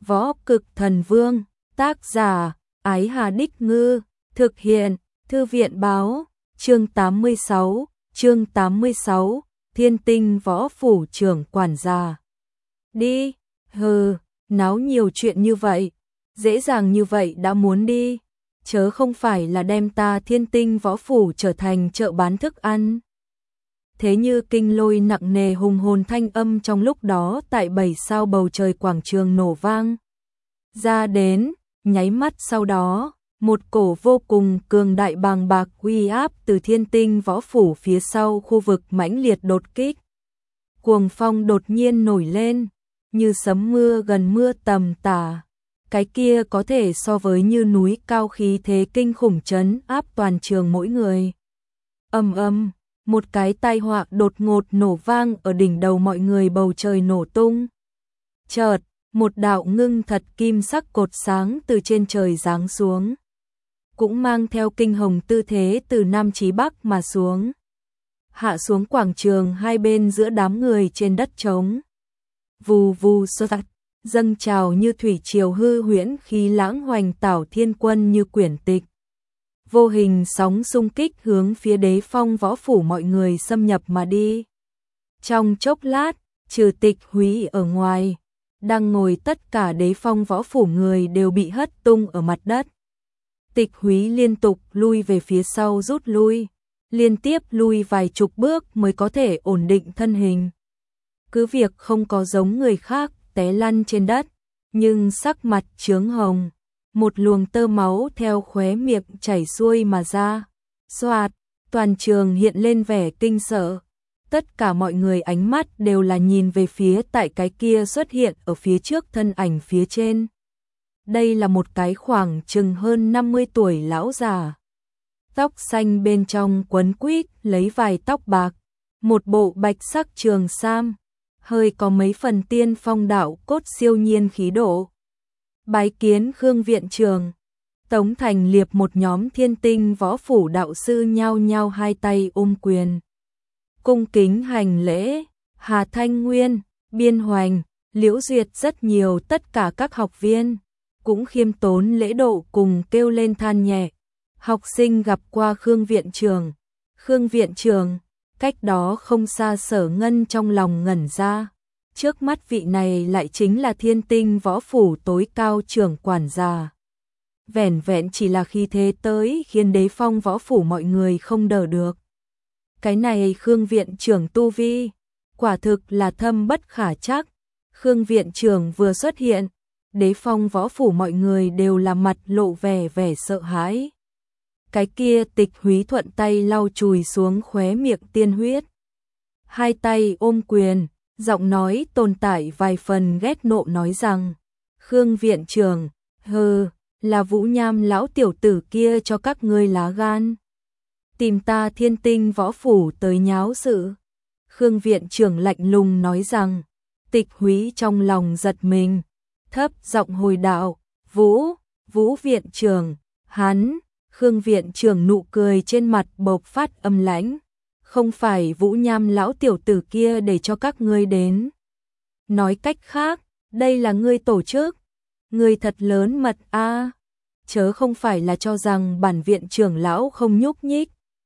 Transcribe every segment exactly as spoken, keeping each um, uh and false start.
Võ Cực Thần Vương, tác giả, Ái Hà Đích Ngư, thực hiện, Thư viện báo, chương tám mươi sáu, chương tám mươi sáu, Thiên Tinh Võ Phủ trưởng quản gia. Đi, hừ, náo nhiều chuyện như vậy, dễ dàng như vậy đã muốn đi, chớ không phải là đem ta Thiên Tinh Võ Phủ trở thành chợ bán thức ăn. Thế như kinh lôi nặng nề hùng hồn thanh âm trong lúc đó tại bảy sao bầu trời quảng trường nổ vang ra đến, nháy mắt sau đó, một cổ vô cùng cường đại bàng bạc uy áp từ Thiên Tinh Võ Phủ phía sau khu vực mãnh liệt đột kích. Cuồng phong đột nhiên nổi lên, như sấm mưa gần mưa tầm tả. Cái kia có thể so với như núi cao khí thế kinh khủng trấn áp toàn trường mỗi người. Ầm ầm, một cái tai họa đột ngột nổ vang ở đỉnh đầu mọi người, bầu trời nổ tung. Chợt, một đạo ngưng thật kim sắc cột sáng từ trên trời giáng xuống, cũng mang theo kinh hồng tư thế từ nam chí bắc mà xuống, hạ xuống quảng trường hai bên giữa đám người trên đất trống. Vù vù sơ tạt, dâng trào như thủy triều hư huyễn khí lãng hoành tảo thiên quân như quyển tịch. Vô hình sóng xung kích hướng phía Đế Phong Võ Phủ mọi người xâm nhập mà đi. Trong chốc lát, trừ Tịch Húy ở ngoài, đang ngồi tất cả Đế Phong Võ Phủ người đều bị hất tung ở mặt đất. Tịch Húy liên tục lui về phía sau rút lui, liên tiếp lui vài chục bước mới có thể ổn định thân hình. Cứ việc không có giống người khác té lăn trên đất, nhưng sắc mặt chướng hồng, một luồng tơ máu theo khóe miệng chảy xuôi mà ra. Xoạt, toàn trường hiện lên vẻ kinh sợ. Tất cả mọi người ánh mắt đều là nhìn về phía tại cái kia xuất hiện ở phía trước thân ảnh phía trên. Đây là một cái khoảng chừng hơn năm mươi tuổi lão già. Tóc xanh bên trong quấn quýt lấy vài tóc bạc, một bộ bạch sắc trường sam, hơi có mấy phần tiên phong đạo cốt siêu nhiên khí độ. Bái kiến Khương viện trưởng. Tống Thành Liệp một nhóm Thiên Tinh Võ Phủ đạo sư nhao nhao hai tay ôm quyền, cung kính hành lễ. Hà Thanh Nguyên, Biên Hoành, Liễu Duyệt rất nhiều tất cả các học viên cũng khiêm tốn lễ độ cùng kêu lên than nhẹ. Học sinh gặp qua Khương viện trưởng. Khương viện trưởng, cách đó không xa Sở Ngân trong lòng ngẩn ra. Trước mắt vị này lại chính là Thiên Tinh Võ Phủ tối cao trưởng quản gia. Vẻn vẹn chỉ là khi thế tới khiến Đế Phong Võ Phủ mọi người không đỡ được. Cái này Khương viện trưởng tu vi, quả thực là thâm bất khả trắc. Khương viện trưởng vừa xuất hiện, Đế Phong Võ Phủ mọi người đều là mặt lộ vẻ vẻ sợ hãi. Cái kia Tịch Húy thuận tay lau chùi xuống khóe miệng tiên huyết, hai tay ôm quyền, giọng nói tồn tại vài phần ghét nộ nói rằng: Khương viện trưởng, hừ, là Vũ Nham lão tiểu tử kia cho các ngươi lá gan, tìm ta Thiên Tinh Võ Phủ tới nháo sự. Khương viện trưởng lạnh lùng nói rằng. Tịch Húy trong lòng giật mình, thấp giọng hồi đạo: Vũ, Vũ viện trưởng, hắn. Khương viện trưởng nụ cười trên mặt bộc phát âm lãnh. Không phải Vũ Nham lão tiểu tử kia để cho các ngươi đến. Nói cách khác, đây là ngươi tổ chức. Ngươi thật lớn mật a, à. Chớ không phải là cho rằng bản viện trưởng lão không nhúc nhích.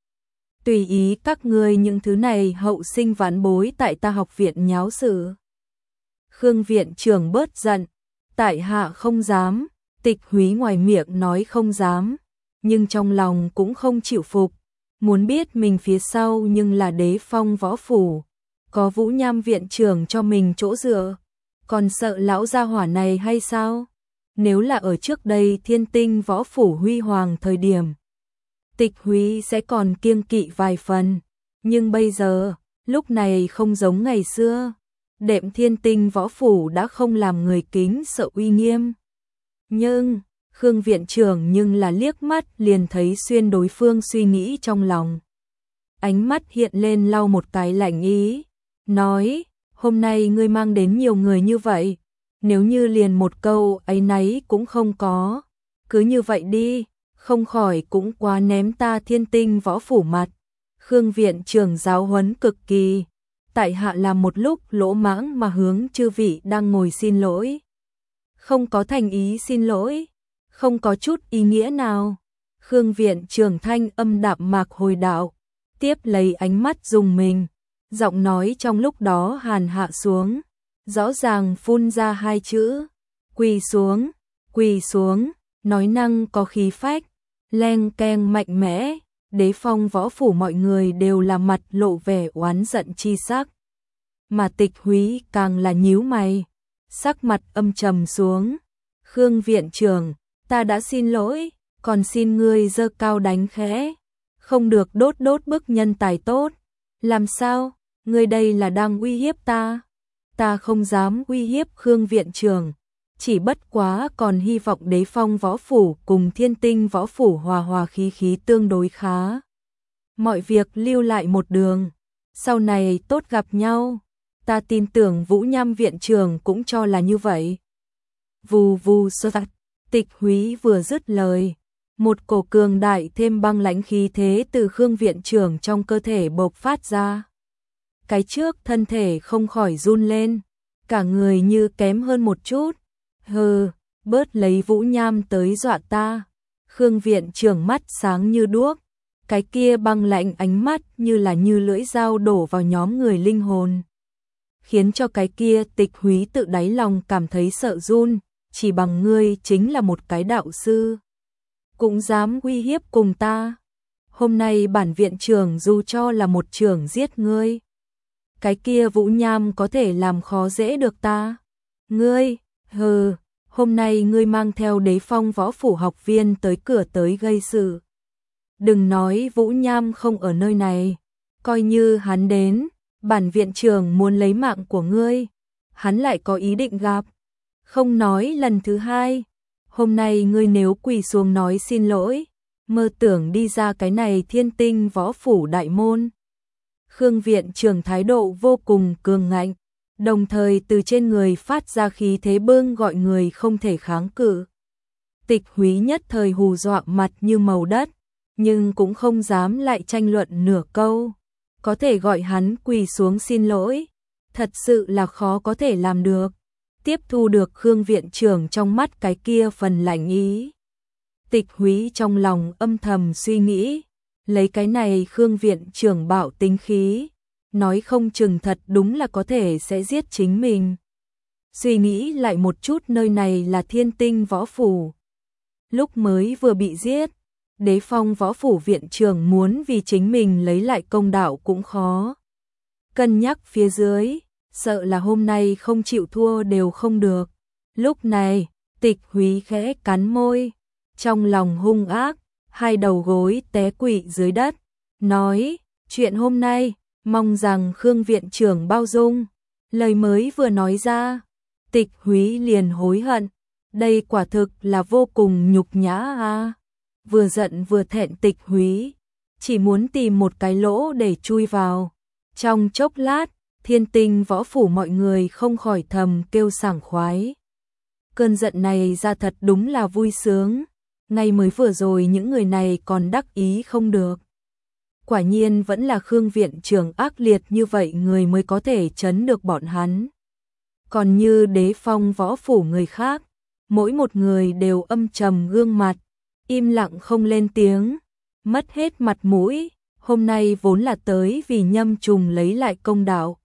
Tùy ý các ngươi những thứ này hậu sinh vãn bối tại ta học viện nháo sự. Khương viện trưởng bớt giận, tại hạ không dám. Tịch Húy ngoài miệng nói không dám, nhưng trong lòng cũng không chịu phục. Muốn biết mình phía sau nhưng là Đế Phong Võ Phủ, có Vũ Nham viện trưởng cho mình chỗ dựa, còn sợ lão gia hỏa này hay sao? Nếu là ở trước đây Thiên Tinh Võ Phủ huy hoàng thời điểm, Tịch Húy sẽ còn kiêng kỵ vài phần, nhưng bây giờ, lúc này không giống ngày xưa. Đệm Thiên Tinh Võ Phủ đã không làm người kính sợ uy nghiêm. Nhưng, Khương viện trưởng nhưng là liếc mắt liền thấy xuyên đối phương suy nghĩ trong lòng. Ánh mắt hiện lên lau một cái lạnh ý, nói: Hôm nay ngươi mang đến nhiều người như vậy, nếu như liền một câu ấy nấy cũng không có, cứ như vậy đi, không khỏi cũng quá ném ta Thiên Tinh Võ Phủ mặt. Khương viện trưởng giáo huấn cực kỳ. Tại hạ làm một lúc lỗ mãng mà hướng chư vị đang ngồi xin lỗi. không có thành ý xin lỗi, không có chút ý nghĩa nào. Khương viện trưởng thanh âm đạm mạc hồi đạo, tiếp lấy ánh mắt dùng mình, giọng nói trong lúc đó hàn hạ xuống, rõ ràng phun ra hai chữ, quỳ xuống, quỳ xuống, nói năng có khí phách, leng keng mạnh mẽ. Đế Phong võ phủ mọi người đều là mặt lộ vẻ oán giận chi sắc. Mà Tịch Húy càng là nhíu mày, sắc mặt âm trầm xuống. Khương viện trưởng, ta đã xin lỗi, còn xin ngươi giơ cao đánh khẽ, không được đốt đốt bức nhân tài tốt. Làm sao, ngươi đây là đang uy hiếp ta? Ta không dám uy hiếp Khương viện trưởng, chỉ bất quá còn hy vọng Đế Phong võ phủ cùng Thiên Tinh võ phủ hòa hòa khí khí tương đối khá. Mọi việc lưu lại một đường, sau này tốt gặp nhau. Ta tin tưởng Vũ Nham viện trưởng cũng cho là như vậy. Vù vù sơ sạt, Tịch Húy vừa dứt lời, một cổ cường đại thêm băng lãnh khí thế từ Khương viện trưởng trong cơ thể bộc phát ra. Cái trước thân thể không khỏi run lên, cả người như kém hơn một chút. Hừ, bớt lấy Vũ Nham tới dọa ta. Khương viện trưởng mắt sáng như đuốc, cái kia băng lạnh ánh mắt như là như lưỡi dao đổ vào nhóm người linh hồn, khiến cho cái kia Tịch Húy tự đáy lòng cảm thấy sợ run. Chỉ bằng ngươi chính là một cái đạo sư, cũng dám uy hiếp cùng ta. Hôm nay bản viện trưởng dù cho là một trưởng giết ngươi, cái kia Vũ Nham có thể làm khó dễ được ta. Ngươi, hừ, hôm nay ngươi mang theo Đế Phong võ phủ học viên tới cửa tới gây sự. Đừng nói Vũ Nham không ở nơi này, coi như hắn đến, bản viện trưởng muốn lấy mạng của ngươi, hắn lại có ý định gặp. Không nói lần thứ hai, hôm nay ngươi nếu quỳ xuống nói xin lỗi, mơ tưởng đi ra cái này Thiên Tinh võ phủ đại môn. Khương viện trưởng thái độ vô cùng cường ngạnh, đồng thời từ trên người phát ra khí thế bưng gọi người không thể kháng cự. Tịch Húy nhất thời hù dọa mặt như màu đất, nhưng cũng không dám lại tranh luận nửa câu. Có thể gọi hắn quỳ xuống xin lỗi, thật sự là khó có thể làm được. Tiếp thu được Khương viện trưởng trong mắt cái kia phần lạnh ý, Tịch Húy trong lòng âm thầm suy nghĩ, lấy cái này Khương viện trưởng bạo tính khí, nói không chừng thật đúng là có thể sẽ giết chính mình. Suy nghĩ lại một chút, nơi này là Thiên Tinh võ phủ, lúc mới vừa bị giết, Đế Phong võ phủ viện trưởng muốn vì chính mình lấy lại công đạo cũng khó. Cân nhắc phía dưới, sợ là hôm nay không chịu thua đều không được. Lúc này, Tịch Húy khẽ cắn môi, trong lòng hung ác, hai đầu gối té quỵ dưới đất, nói, chuyện hôm nay, mong rằng Khương viện trưởng bao dung. Lời mới vừa nói ra, Tịch Húy liền hối hận, đây quả thực là vô cùng nhục nhã a. Vừa giận vừa thẹn Tịch Húy, chỉ muốn tìm một cái lỗ để chui vào. Trong chốc lát, Thiên Tinh võ phủ mọi người không khỏi thầm kêu sảng khoái. Cơn giận này ra thật đúng là vui sướng, ngay mới vừa rồi những người này còn đắc ý không được. Quả nhiên vẫn là Khương viện trưởng ác liệt như vậy người mới có thể trấn được bọn hắn. Còn như Đế Phong võ phủ người khác, mỗi một người đều âm trầm gương mặt, im lặng không lên tiếng, mất hết mặt mũi. Hôm nay vốn là tới vì Nhâm Trùng lấy lại công đạo,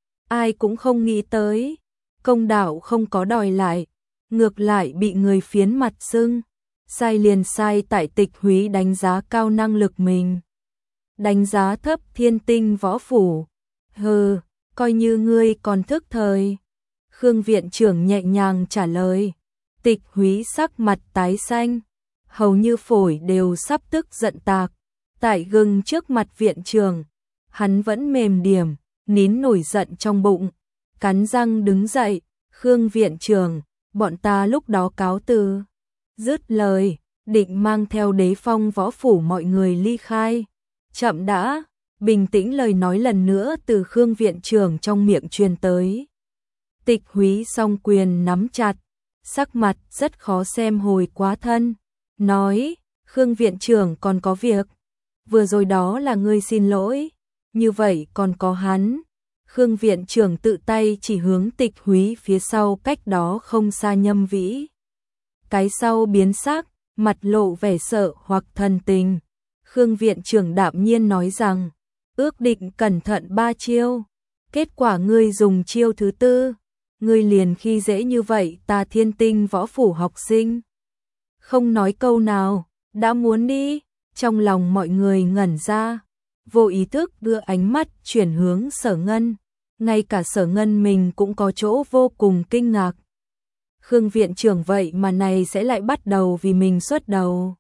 ai cũng không nghĩ tới, công đạo không có đòi lại, ngược lại bị người phiến mặt sưng. Sai liền sai tại Tịch Húy đánh giá cao năng lực mình, đánh giá thấp Thiên Tinh võ phủ. Hừ, coi như ngươi còn thức thời. Khương viện trưởng nhẹ nhàng trả lời. Tịch Húy sắc mặt tái xanh, hầu như phổi đều sắp tức giận tạc. Tại gừng trước mặt viện trưởng, hắn vẫn mềm điểm, nín nổi giận trong bụng, cắn răng đứng dậy. Khương viện trưởng, bọn ta lúc đó cáo từ. Dứt lời, định mang theo Đế Phong võ phủ mọi người ly khai. Chậm đã, bình tĩnh lời nói lần nữa từ Khương viện trưởng trong miệng truyền tới. Tịch Húy song quyền nắm chặt, sắc mặt rất khó xem hồi quá thân, nói, Khương viện trưởng còn có việc, vừa rồi đó là ngươi xin lỗi, như vậy còn có hắn. Khương viện trưởng tự tay chỉ hướng Tịch Húy phía sau cách đó không xa Nhâm Vĩ. Cái sau biến sắc, mặt lộ vẻ sợ hoặc thần tình. Khương viện trưởng đạm nhiên nói rằng, ước định cẩn thận ba chiêu. Kết quả ngươi dùng chiêu thứ tư, ngươi liền khi dễ như vậy ta Thiên Tinh võ phủ học sinh. Không nói câu nào, đã muốn đi, trong lòng mọi người ngẩn ra, vô ý thức đưa ánh mắt chuyển hướng Sở Ngân, ngay cả Sở Ngân mình cũng có chỗ vô cùng kinh ngạc. Khương viện trưởng vậy mà này sẽ lại bắt đầu vì mình xuất đầu.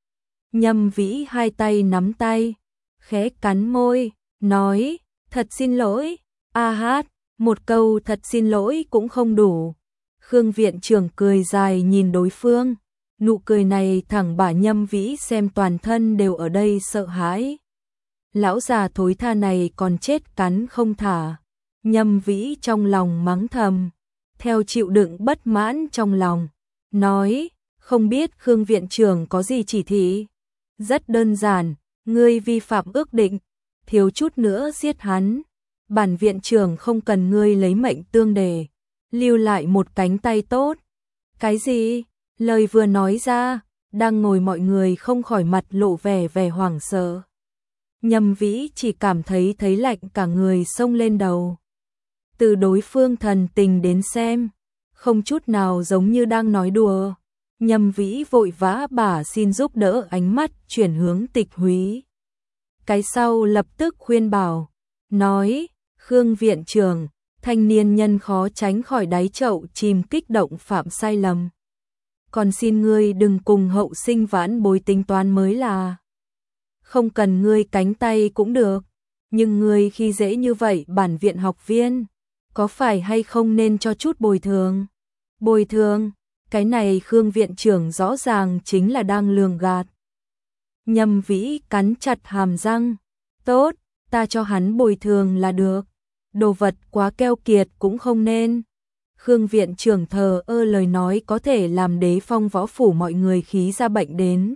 Nhâm Vĩ hai tay nắm tay, khẽ cắn môi, nói, thật xin lỗi, a hát, một câu thật xin lỗi cũng không đủ. Khương viện trưởng cười dài nhìn đối phương, nụ cười này thẳng bả Nhâm Vĩ xem toàn thân đều ở đây sợ hãi. Lão già thối tha này còn chết cắn không thả. Nhâm Vĩ trong lòng mắng thầm, theo chịu đựng bất mãn trong lòng, nói, không biết Khương viện trưởng có gì chỉ thị. Rất đơn giản, ngươi vi phạm ước định, thiếu chút nữa giết hắn. Bản viện trưởng không cần ngươi lấy mệnh tương đề, lưu lại một cánh tay tốt. Cái gì? Lời vừa nói ra, đang ngồi mọi người không khỏi mặt lộ vẻ vẻ hoảng sợ. Nhâm Vĩ chỉ cảm thấy thấy lạnh cả người xông lên đầu. Từ đối phương thần tình đến xem, không chút nào giống như đang nói đùa. Nhâm Vĩ vội vã bả xin giúp đỡ ánh mắt chuyển hướng Tịch Húy. Cái sau lập tức khuyên bảo, nói, Khương viện trưởng, thanh niên nhân khó tránh khỏi đáy chậu chìm kích động phạm sai lầm. Còn xin ngươi đừng cùng hậu sinh vãn bối tính toán mới là. Không cần ngươi cánh tay cũng được, nhưng ngươi khi dễ như vậy bản viện học viên, có phải hay không nên cho chút bồi thường? Bồi thường, cái này Khương viện trưởng rõ ràng chính là đang lường gạt. Nhâm Vĩ cắn chặt hàm răng, tốt, ta cho hắn bồi thường là được, đồ vật quá keo kiệt cũng không nên. Khương viện trưởng thờ ơ lời nói có thể làm Đế Phong võ phủ mọi người khí ra bệnh đến.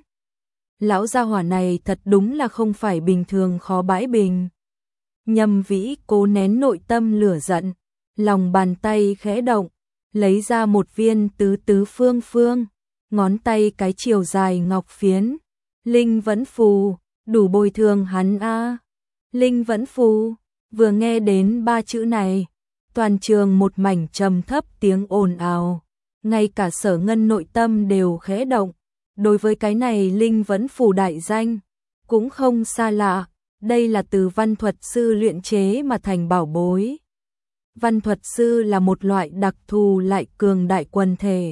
Lão gia hỏa này thật đúng là không phải bình thường khó bãi bình. Nhâm Vĩ cố nén nội tâm lửa giận, lòng bàn tay khẽ động, lấy ra một viên tứ tứ phương phương, ngón tay cái chiều dài ngọc phiến. Linh Vẫn Phù, đủ bồi thường hắn a. Linh Vẫn Phù, vừa nghe đến ba chữ này, toàn trường một mảnh trầm thấp tiếng ồn ào, ngay cả Sở Ngân nội tâm đều khẽ động. Đối với cái này Linh Vẫn Phù đại danh, cũng không xa lạ, đây là từ văn thuật sư luyện chế mà thành bảo bối. Văn thuật sư là một loại đặc thù lại cường đại quần thể,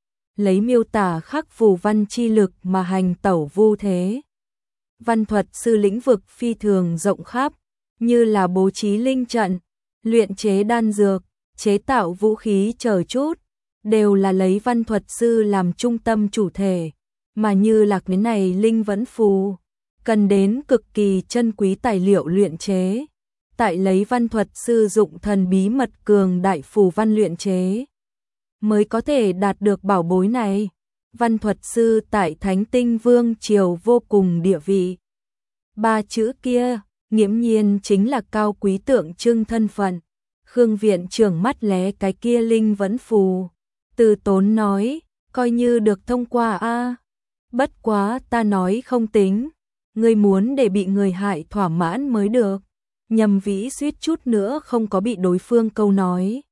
lấy miêu tả khắc phù văn chi lực mà hành tẩu vu thế. Văn thuật sư lĩnh vực phi thường rộng khắp, như là bố trí linh trận, luyện chế đan dược, chế tạo vũ khí chờ chút, đều là lấy văn thuật sư làm trung tâm chủ thể, mà như là cái này Linh Vẫn Phù, cần đến cực kỳ chân quý tài liệu luyện chế. Tại lấy văn thuật sư dụng thần bí mật cường đại phù văn luyện chế, mới có thể đạt được bảo bối này. Văn thuật sư tại Thánh Tinh Vương triều vô cùng địa vị. Ba chữ kia, nghiễm nhiên chính là cao quý tượng trưng thân phận. Khương viện trưởng mắt lé cái kia Linh Vẫn Phù, từ tốn nói, coi như được thông qua a. Bất quá ta nói không tính, ngươi muốn để bị người hại thỏa mãn mới được. Nhâm Vĩ suýt chút nữa không có bị đối phương câu nói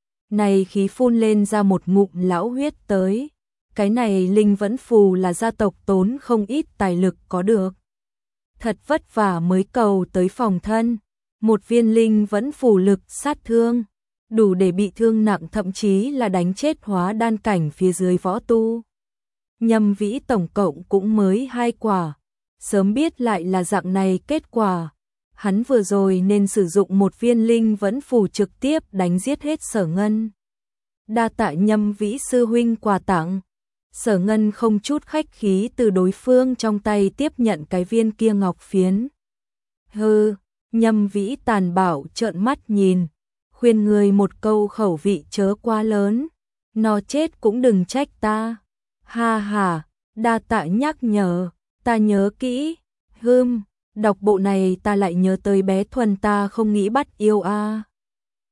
này khí phun lên ra một ngụm lão huyết tới. Cái này Linh Vẫn Phù là gia tộc tốn không ít tài lực có được, thật vất vả mới cầu tới phòng thân. Một viên Linh Vẫn Phù lực sát thương, đủ để bị thương nặng thậm chí là đánh chết hóa đan cảnh phía dưới võ tu. Nhâm Vĩ tổng cộng cũng mới hai quả, sớm biết lại là dạng này kết quả. Hắn vừa rồi nên sử dụng một viên Linh Vẫn Phù trực tiếp đánh giết hết Sở Ngân. Đa tạ Nhâm Vĩ sư huynh quà tặng. Sở Ngân không chút khách khí từ đối phương trong tay tiếp nhận cái viên kia ngọc phiến. Hừ, Nhâm Vĩ tàn bạo trợn mắt nhìn, khuyên người một câu khẩu vị chớ quá lớn, nó chết cũng đừng trách ta. Ha ha, đa tạ nhắc nhở, ta nhớ kỹ. Hừm, đọc bộ này ta lại nhớ tới bé Thuần ta không nghĩ bắt yêu a.